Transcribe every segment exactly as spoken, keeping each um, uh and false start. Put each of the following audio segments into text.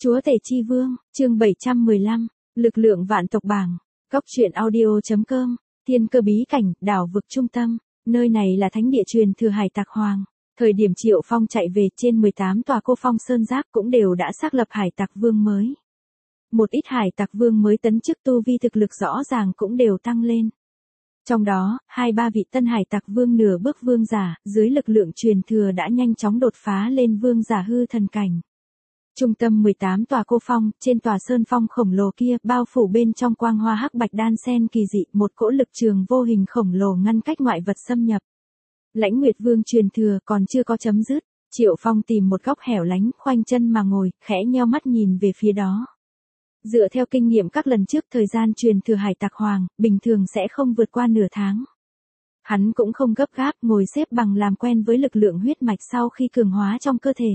Chúa Tể Chi Vương, chương bảy trăm mười lăm, lực lượng vạn tộc bảng, góc truyện audio.com, thiên cơ bí cảnh, đảo vực trung tâm, nơi này là thánh địa truyền thừa hải tặc hoàng. Thời điểm Triệu Phong chạy về trên mười tám tòa cô phong sơn giáp cũng đều đã xác lập hải tặc vương mới. Một ít hải tặc vương mới tấn chức tu vi thực lực rõ ràng cũng đều tăng lên. Trong đó, hai ba vị tân hải tặc vương nửa bước vương giả, dưới lực lượng truyền thừa đã nhanh chóng đột phá lên vương giả hư thần cảnh. Trung tâm mười tám tòa cô phong, trên tòa sơn phong khổng lồ kia, bao phủ bên trong quang hoa hắc bạch đan sen kỳ dị, một cỗ lực trường vô hình khổng lồ ngăn cách ngoại vật xâm nhập. Lãnh Nguyệt Vương truyền thừa còn chưa có chấm dứt, Triệu Phong tìm một góc hẻo lánh, khoanh chân mà ngồi, khẽ nheo mắt nhìn về phía đó. Dựa theo kinh nghiệm các lần trước, thời gian truyền thừa hải tặc hoàng, bình thường sẽ không vượt qua nửa tháng. Hắn cũng không gấp gáp, ngồi xếp bằng làm quen với lực lượng huyết mạch sau khi cường hóa trong cơ thể.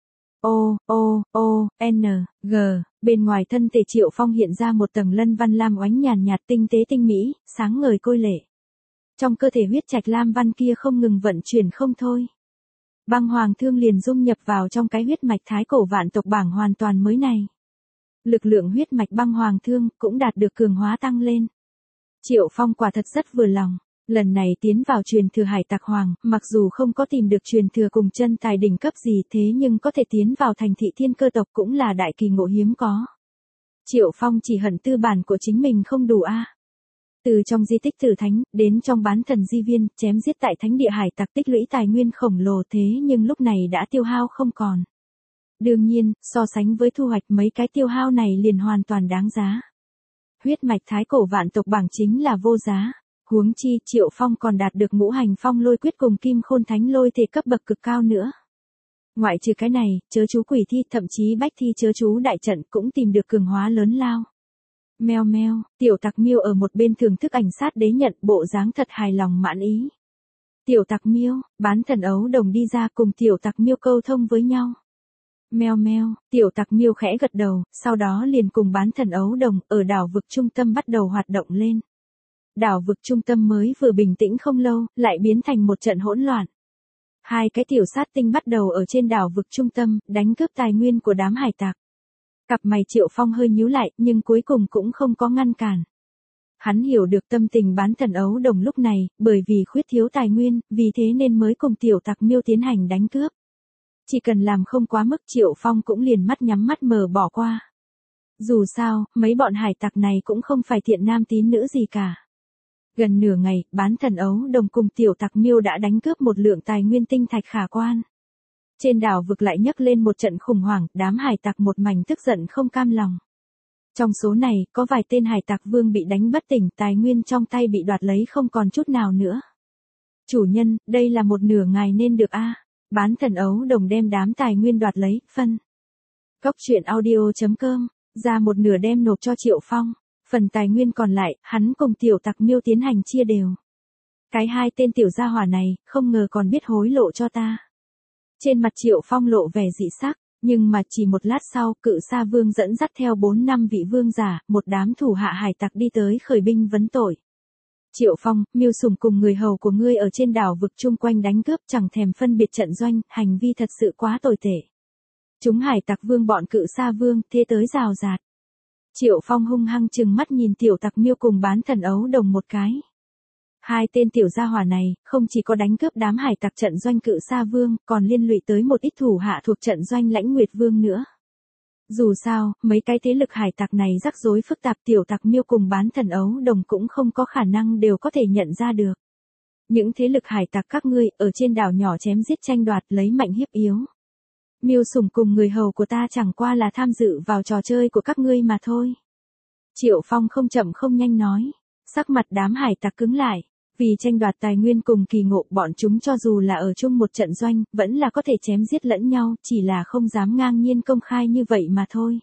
O, O, O, N, G, bên ngoài thân thể Triệu Phong hiện ra một tầng lân văn lam oánh nhàn nhạt tinh tế tinh mỹ, sáng ngời côi lệ. Trong cơ thể huyết trạch lam văn kia không ngừng vận chuyển không thôi. Băng hoàng thương liền dung nhập vào trong cái huyết mạch thái cổ vạn tộc bảng hoàn toàn mới này. Lực lượng huyết mạch băng hoàng thương cũng đạt được cường hóa tăng lên. Triệu Phong quả thật rất vừa lòng. Lần này tiến vào truyền thừa hải tặc hoàng, mặc dù không có tìm được truyền thừa cùng chân tài đỉnh cấp gì thế nhưng có thể tiến vào thành thị thiên cơ tộc cũng là đại kỳ ngộ hiếm có. Triệu Phong chỉ hận tư bản của chính mình không đủ a. À. Từ trong di tích tử thánh, đến trong bán thần di viên, chém giết tại thánh địa hải tặc tích lũy tài nguyên khổng lồ thế nhưng lúc này đã tiêu hao không còn. Đương nhiên, so sánh với thu hoạch mấy cái tiêu hao này liền hoàn toàn đáng giá. Huyết mạch thái cổ vạn tộc bảng chính là vô giá. Huống chi Triệu Phong còn đạt được ngũ hành phong lôi quyết cùng kim khôn thánh lôi thể cấp bậc cực cao nữa. Ngoại trừ cái này, chớ chú quỷ thi thậm chí bách thi chớ chú đại trận cũng tìm được cường hóa lớn lao. Meo meo, tiểu tặc miêu ở một bên thưởng thức ảnh sát đế nhận bộ dáng thật hài lòng mãn ý. Tiểu tặc miêu, bán thần ấu đồng đi ra cùng tiểu tặc miêu câu thông với nhau. Meo meo, tiểu tặc miêu khẽ gật đầu, sau đó liền cùng bán thần ấu đồng ở đảo vực trung tâm bắt đầu hoạt động lên. Đảo vực trung tâm mới vừa bình tĩnh không lâu, lại biến thành một trận hỗn loạn. Hai cái tiểu sát tinh bắt đầu ở trên đảo vực trung tâm, đánh cướp tài nguyên của đám hải tặc. Cặp mày Triệu Phong hơi nhíu lại, nhưng cuối cùng cũng không có ngăn cản. Hắn hiểu được tâm tình bán thần ấu đồng lúc này, bởi vì khuyết thiếu tài nguyên, vì thế nên mới cùng tiểu tặc miêu tiến hành đánh cướp. Chỉ cần làm không quá mức Triệu Phong cũng liền mắt nhắm mắt mở bỏ qua. Dù sao, mấy bọn hải tặc này cũng không phải thiện nam tín nữ gì cả. Gần nửa ngày, bán thần ấu đồng cùng tiểu tặc miêu đã đánh cướp một lượng tài nguyên tinh thạch khả quan. Trên đảo vực lại nhấc lên một trận khủng hoảng, đám hải tặc một mảnh tức giận không cam lòng. Trong số này, có vài tên hải tặc vương bị đánh bất tỉnh, tài nguyên trong tay bị đoạt lấy không còn chút nào nữa. Chủ nhân, đây là một nửa ngài nên được a. À. Bán thần ấu đồng đem đám tài nguyên đoạt lấy, phân. Góc truyện audio.com, ra một nửa đem nộp cho Triệu Phong. Phần tài nguyên còn lại, hắn cùng tiểu tặc miêu tiến hành chia đều. Cái hai tên tiểu gia hỏa này, không ngờ còn biết hối lộ cho ta. Trên mặt Triệu Phong lộ vẻ dị sắc, nhưng mà chỉ một lát sau, cự sa vương dẫn dắt theo bốn năm vị vương giả, một đám thủ hạ hải tặc đi tới khởi binh vấn tội. Triệu Phong, Miêu Sùng cùng người hầu của ngươi ở trên đảo vực chung quanh đánh cướp chẳng thèm phân biệt trận doanh, hành vi thật sự quá tồi tệ. Chúng hải tặc vương bọn cự sa vương, thế tới rào rạt. Triệu Phong hung hăng chừng mắt nhìn tiểu tặc miêu cùng bán thần ấu đồng một cái. Hai tên tiểu gia hỏa này, không chỉ có đánh cướp đám hải tặc trận doanh cự sa vương, còn liên lụy tới một ít thủ hạ thuộc trận doanh Lãnh Nguyệt Vương nữa. Dù sao, mấy cái thế lực hải tặc này rắc rối phức tạp, tiểu tặc miêu cùng bán thần ấu đồng cũng không có khả năng đều có thể nhận ra được. Những thế lực hải tặc các ngươi, ở trên đảo nhỏ chém giết tranh đoạt lấy mạnh hiếp yếu. Miêu Sùng cùng người hầu của ta chẳng qua là tham dự vào trò chơi của các ngươi mà thôi. Triệu Phong không chậm không nhanh nói. Sắc mặt đám hải tặc cứng lại. Vì tranh đoạt tài nguyên cùng kỳ ngộ, bọn chúng cho dù là ở chung một trận doanh, vẫn là có thể chém giết lẫn nhau, chỉ là không dám ngang nhiên công khai như vậy mà thôi.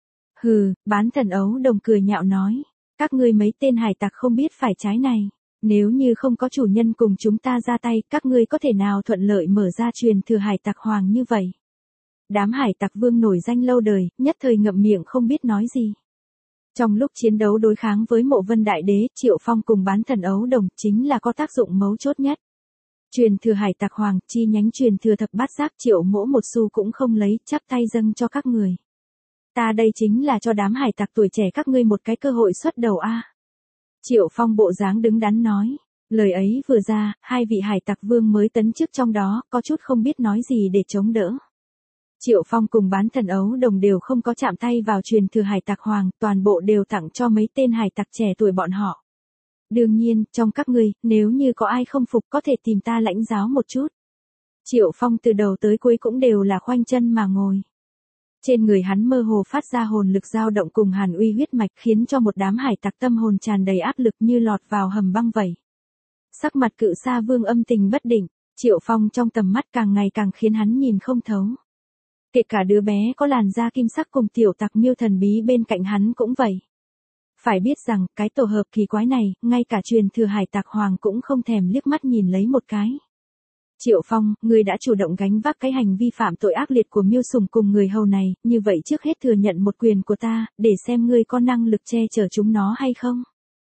Hừ, bán thần ấu đồng cười nhạo nói. Các ngươi mấy tên hải tặc không biết phải trái này. Nếu như không có chủ nhân cùng chúng ta ra tay, các ngươi có thể nào thuận lợi mở ra truyền thừa hải tặc hoàng như vậy? Đám hải tặc vương nổi danh lâu đời, nhất thời ngậm miệng không biết nói gì. Trong lúc chiến đấu đối kháng với Mộ Vân Đại Đế, Triệu Phong cùng bán thần ấu đồng chính là có tác dụng mấu chốt nhất. Truyền thừa hải tặc hoàng, chi nhánh truyền thừa thập bát giác Triệu mỗ một xu cũng không lấy, chắp tay dâng cho các người. Ta đây chính là cho đám hải tặc tuổi trẻ các ngươi một cái cơ hội xuất đầu a. Triệu Phong bộ dáng đứng đắn nói. Lời ấy vừa ra, hai vị hải tặc vương mới tấn chức trong đó, có chút không biết nói gì để chống đỡ. Triệu Phong cùng bán thần ấu đồng đều không có chạm tay vào truyền thừa hải tặc hoàng, toàn bộ đều tặng cho mấy tên hải tặc trẻ tuổi bọn họ. Đương nhiên, trong các ngươi, nếu như có ai không phục có thể tìm ta lãnh giáo một chút. Triệu Phong từ đầu tới cuối cũng đều là khoanh chân mà ngồi. Trên người hắn mơ hồ phát ra hồn lực dao động cùng hàn uy huyết mạch khiến cho một đám hải tặc tâm hồn tràn đầy áp lực như lọt vào hầm băng vậy. Sắc mặt Cự Sa Vương âm tình bất định, Triệu Phong trong tầm mắt càng ngày càng khiến hắn nhìn không thấu. Kể cả đứa bé có làn da kim sắc cùng tiểu tặc miêu thần bí bên cạnh hắn cũng vậy. Phải biết rằng, cái tổ hợp kỳ quái này, ngay cả truyền thừa hải tặc hoàng cũng không thèm liếc mắt nhìn lấy một cái. Triệu Phong, ngươi đã chủ động gánh vác cái hành vi phạm tội ác liệt của Miêu Sùng cùng người hầu này, như vậy trước hết thừa nhận một quyền của ta, để xem ngươi có năng lực che chở chúng nó hay không.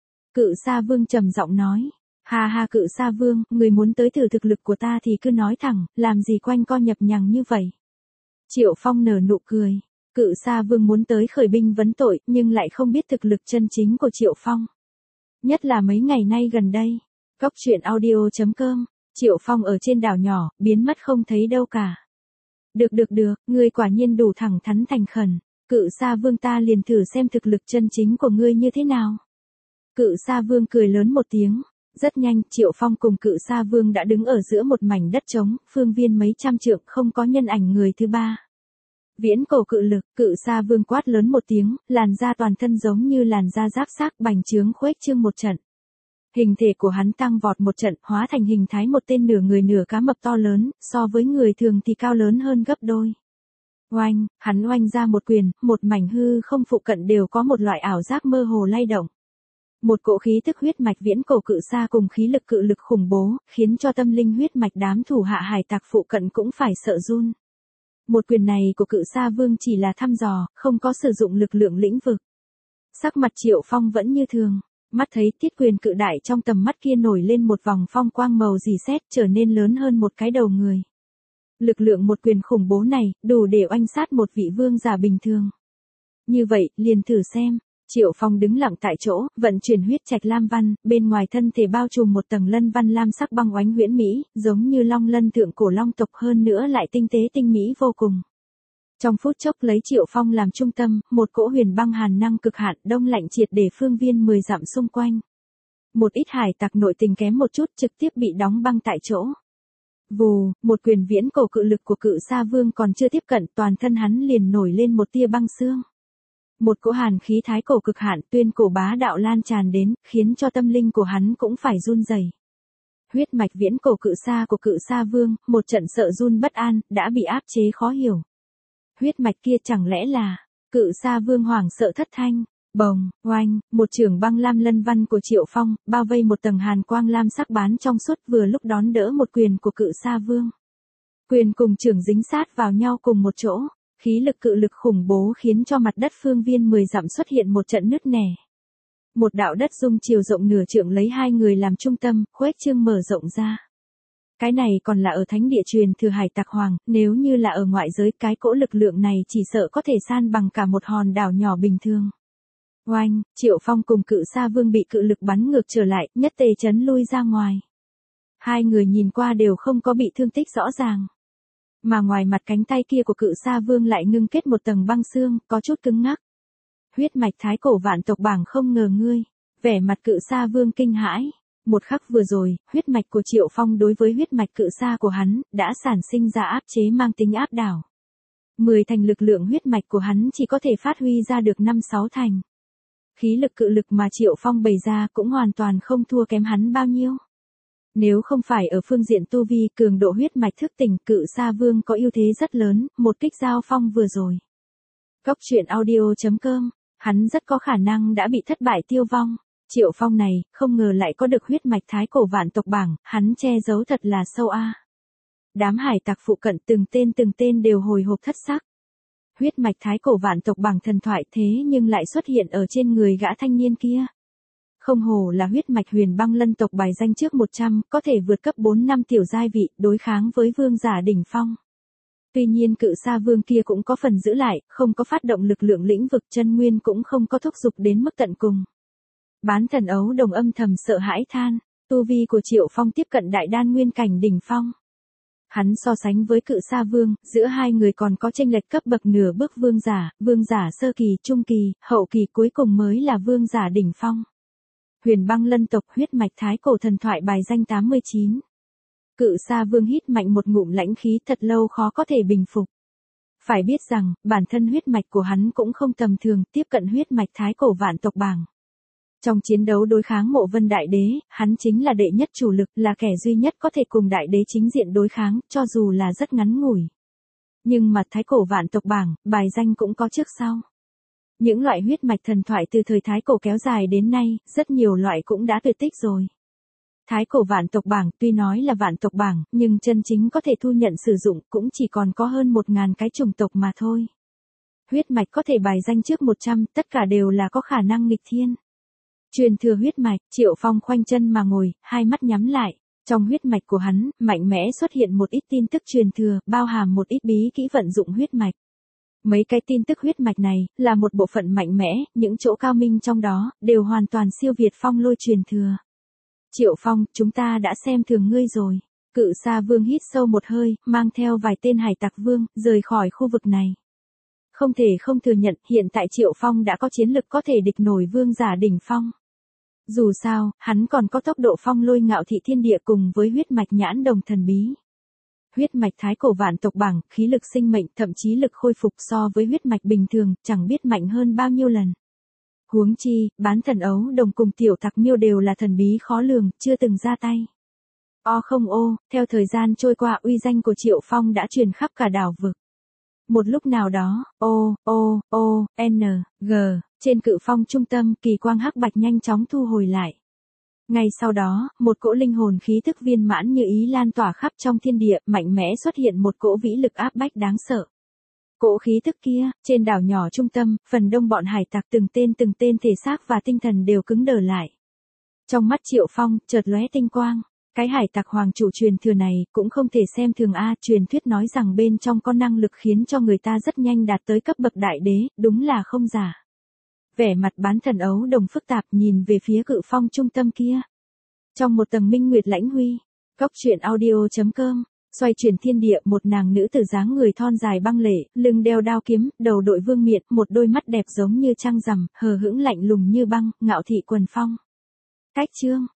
Cự Sa Vương trầm giọng nói. Ha ha Cự Sa Vương, ngươi muốn tới thử thực lực của ta thì cứ nói thẳng, làm gì quanh co nhập nhằng như vậy. Triệu Phong nở nụ cười. Cự Sa Vương muốn tới khởi binh vấn tội, nhưng lại không biết thực lực chân chính của Triệu Phong. Nhất là mấy ngày nay gần đây. Cốc truyện audio chấm com. Triệu Phong ở trên đảo nhỏ, biến mất không thấy đâu cả. Được được được, ngươi quả nhiên đủ thẳng thắn thành khẩn. Cự Sa Vương ta liền thử xem thực lực chân chính của ngươi như thế nào. Cự Sa Vương cười lớn một tiếng. Rất nhanh, Triệu Phong cùng Cự Sa Vương đã đứng ở giữa một mảnh đất trống, phương viên mấy trăm trượng không có nhân ảnh người thứ ba. Viễn cổ cự lực, Cự Sa Vương quát lớn một tiếng, làn da toàn thân giống như làn da giáp xác bành trướng khuếch trương một trận. Hình thể của hắn tăng vọt một trận, hóa thành hình thái một tên nửa người nửa cá mập to lớn, so với người thường thì cao lớn hơn gấp đôi. Oanh, hắn oanh ra một quyền, một mảnh hư không phụ cận đều có một loại ảo giác mơ hồ lay động. Một cỗ khí tức huyết mạch viễn cổ cự sa cùng khí lực cự lực khủng bố, khiến cho tâm linh huyết mạch đám thủ hạ hải tặc phụ cận cũng phải sợ run. Một quyền này của Cự Sa Vương chỉ là thăm dò, không có sử dụng lực lượng lĩnh vực. Sắc mặt Triệu Phong vẫn như thường, mắt thấy tiết quyền cự đại trong tầm mắt kia nổi lên một vòng phong quang màu rì sét trở nên lớn hơn một cái đầu người. Lực lượng một quyền khủng bố này, đủ để oanh sát một vị vương giả bình thường. Như vậy, liền thử xem. Triệu Phong đứng lặng tại chỗ, vận chuyển huyết trạch lam văn, bên ngoài thân thể bao trùm một tầng lân văn lam sắc băng oánh huyễn mỹ, giống như long lân thượng cổ long tộc hơn nữa lại tinh tế tinh mỹ vô cùng. Trong phút chốc lấy Triệu Phong làm trung tâm, một cỗ huyền băng hàn năng cực hạn đông lạnh triệt để phương viên mười dặm xung quanh. Một ít hải tặc nội tình kém một chút trực tiếp bị đóng băng tại chỗ. Vù, một quyền viễn cổ cự lực của Cự Sa Vương còn chưa tiếp cận, toàn thân hắn liền nổi lên một tia băng xương. Một cỗ hàn khí thái cổ cực hạn tuyên cổ bá đạo lan tràn đến, khiến cho tâm linh của hắn cũng phải run rẩy. Huyết mạch viễn cổ cự sa của Cự Sa Vương, một trận sợ run bất an, đã bị áp chế khó hiểu. Huyết mạch kia chẳng lẽ là, Cự Sa Vương hoảng sợ thất thanh, bồng, oanh, một trường băng lam lân văn của Triệu Phong, bao vây một tầng hàn quang lam sắc bán trong suốt vừa lúc đón đỡ một quyền của Cự Sa Vương. Quyền cùng trường dính sát vào nhau cùng một chỗ. Khí lực cự lực khủng bố khiến cho mặt đất phương viên mười dặm xuất hiện một trận nứt nẻ. Một đạo đất dung chiều rộng nửa trượng lấy hai người làm trung tâm, khuếch trương mở rộng ra. Cái này còn là ở thánh địa truyền thừa hải tặc hoàng, nếu như là ở ngoại giới cái cỗ lực lượng này chỉ sợ có thể san bằng cả một hòn đảo nhỏ bình thường. Oanh, Triệu Phong cùng Cự Sa Vương bị cự lực bắn ngược trở lại, nhất tề chấn lui ra ngoài. Hai người nhìn qua đều không có bị thương tích rõ ràng. Mà ngoài mặt cánh tay kia của Cự Sa Vương lại ngưng kết một tầng băng xương, có chút cứng ngắc. Huyết mạch thái cổ vạn tộc bảng không ngờ ngươi. Vẻ mặt Cự Sa Vương kinh hãi. Một khắc vừa rồi, huyết mạch của Triệu Phong đối với huyết mạch Cự Sa của hắn, đã sản sinh ra áp chế mang tính áp đảo. Mười thành lực lượng huyết mạch của hắn chỉ có thể phát huy ra được năm sáu thành. Khí lực cự lực mà Triệu Phong bày ra cũng hoàn toàn không thua kém hắn bao nhiêu. Nếu không phải ở phương diện tu vi cường độ huyết mạch thức tỉnh, Cự Sa Vương có ưu thế rất lớn, một kích giao phong vừa rồi. Cốc truyện audio chấm com, hắn rất có khả năng đã bị thất bại tiêu vong. Triệu Phong này, không ngờ lại có được huyết mạch thái cổ vạn tộc bảng, hắn che giấu thật là sâu a. Đám hải tặc phụ cận từng tên từng tên đều hồi hộp thất sắc. Huyết mạch thái cổ vạn tộc bảng thần thoại thế nhưng lại xuất hiện ở trên người gã thanh niên kia. Không hồ là huyết mạch huyền băng lân tộc bài danh trước một trăm, có thể vượt cấp bốn năm tiểu giai vị, đối kháng với vương giả đỉnh phong. Tuy nhiên cự sa vương kia cũng có phần giữ lại, không có phát động lực lượng lĩnh vực, chân nguyên cũng không có thúc giục đến mức tận cùng. Bán thần ấu đồng âm thầm sợ hãi than, tu vi của Triệu Phong tiếp cận đại đan nguyên cảnh đỉnh phong. Hắn so sánh với cự sa vương, giữa hai người còn có chênh lệch cấp bậc nửa bước vương giả, vương giả sơ kỳ, trung kỳ, hậu kỳ, cuối cùng mới là vương giả đỉnh phong. Huyền băng lân tộc, huyết mạch thái cổ thần thoại, bài danh tám mươi chín. Cự sa vương hít mạnh một ngụm lãnh khí, thật lâu khó có thể bình phục. Phải biết rằng, bản thân huyết mạch của hắn cũng không tầm thường, tiếp cận huyết mạch thái cổ vạn tộc bảng. Trong chiến đấu đối kháng Mộ Vân Đại Đế, hắn chính là đệ nhất chủ lực, là kẻ duy nhất có thể cùng Đại Đế chính diện đối kháng, cho dù là rất ngắn ngủi. Nhưng mà thái cổ vạn tộc bảng, bài danh cũng có trước sau. Những loại huyết mạch thần thoại từ thời thái cổ kéo dài đến nay, rất nhiều loại cũng đã tuyệt tích rồi. Thái cổ vạn tộc bảng tuy nói là vạn tộc bảng, nhưng chân chính có thể thu nhận sử dụng cũng chỉ còn có hơn một ngàn cái chủng tộc mà thôi. Huyết mạch có thể bài danh trước một trăm, tất cả đều là có khả năng nghịch thiên. Truyền thừa huyết mạch, Triệu Phong khoanh chân mà ngồi, hai mắt nhắm lại. Trong huyết mạch của hắn, mạnh mẽ xuất hiện một ít tin tức truyền thừa, bao hàm một ít bí kỹ vận dụng huyết mạch. Mấy cái tin tức huyết mạch này, là một bộ phận mạnh mẽ, những chỗ cao minh trong đó, đều hoàn toàn siêu việt phong lôi truyền thừa. Triệu Phong, chúng ta đã xem thường ngươi rồi. Cự sa vương hít sâu một hơi, mang theo vài tên hải tặc vương, rời khỏi khu vực này. Không thể không thừa nhận, hiện tại Triệu Phong đã có chiến lực có thể địch nổi vương giả đỉnh phong. Dù sao, hắn còn có tốc độ phong lôi ngạo thị thiên địa cùng với huyết mạch nhãn đồng thần bí. Huyết mạch thái cổ vạn tộc bảng, khí lực sinh mệnh, thậm chí lực khôi phục so với huyết mạch bình thường, chẳng biết mạnh hơn bao nhiêu lần. Huống chi, bán thần ấu đồng cùng tiểu tặc miêu đều là thần bí khó lường, chưa từng ra tay. O không ô, theo thời gian trôi qua, uy danh của Triệu Phong đã truyền khắp cả đảo vực. Một lúc nào đó, O, O, O, N, G, trên cự phong trung tâm, kỳ quang hắc bạch nhanh chóng thu hồi lại. Ngay sau đó, một cỗ linh hồn khí thức viên mãn như ý lan tỏa khắp trong thiên địa, mạnh mẽ xuất hiện một cỗ vĩ lực áp bách đáng sợ. Cỗ khí thức kia, trên đảo nhỏ trung tâm, phần đông bọn hải tặc từng tên từng tên thể xác và tinh thần đều cứng đờ lại. Trong mắt Triệu Phong, chợt lóe tinh quang. Cái hải tặc hoàng chủ truyền thừa này, cũng không thể xem thường a, truyền thuyết nói rằng bên trong có năng lực khiến cho người ta rất nhanh đạt tới cấp bậc đại đế, đúng là không giả. Vẻ mặt bán thần ấu đồng phức tạp nhìn về phía cự phong trung tâm kia. Trong một tầng minh nguyệt lãnh huy, Cốc Truyện Audio chấm com, xoay chuyển thiên địa, một nàng nữ tử dáng người thon dài băng lệ, lưng đeo đao kiếm, đầu đội vương miện, một đôi mắt đẹp giống như trăng rằm, hờ hững lạnh lùng như băng, ngạo thị quần phong. Cách chương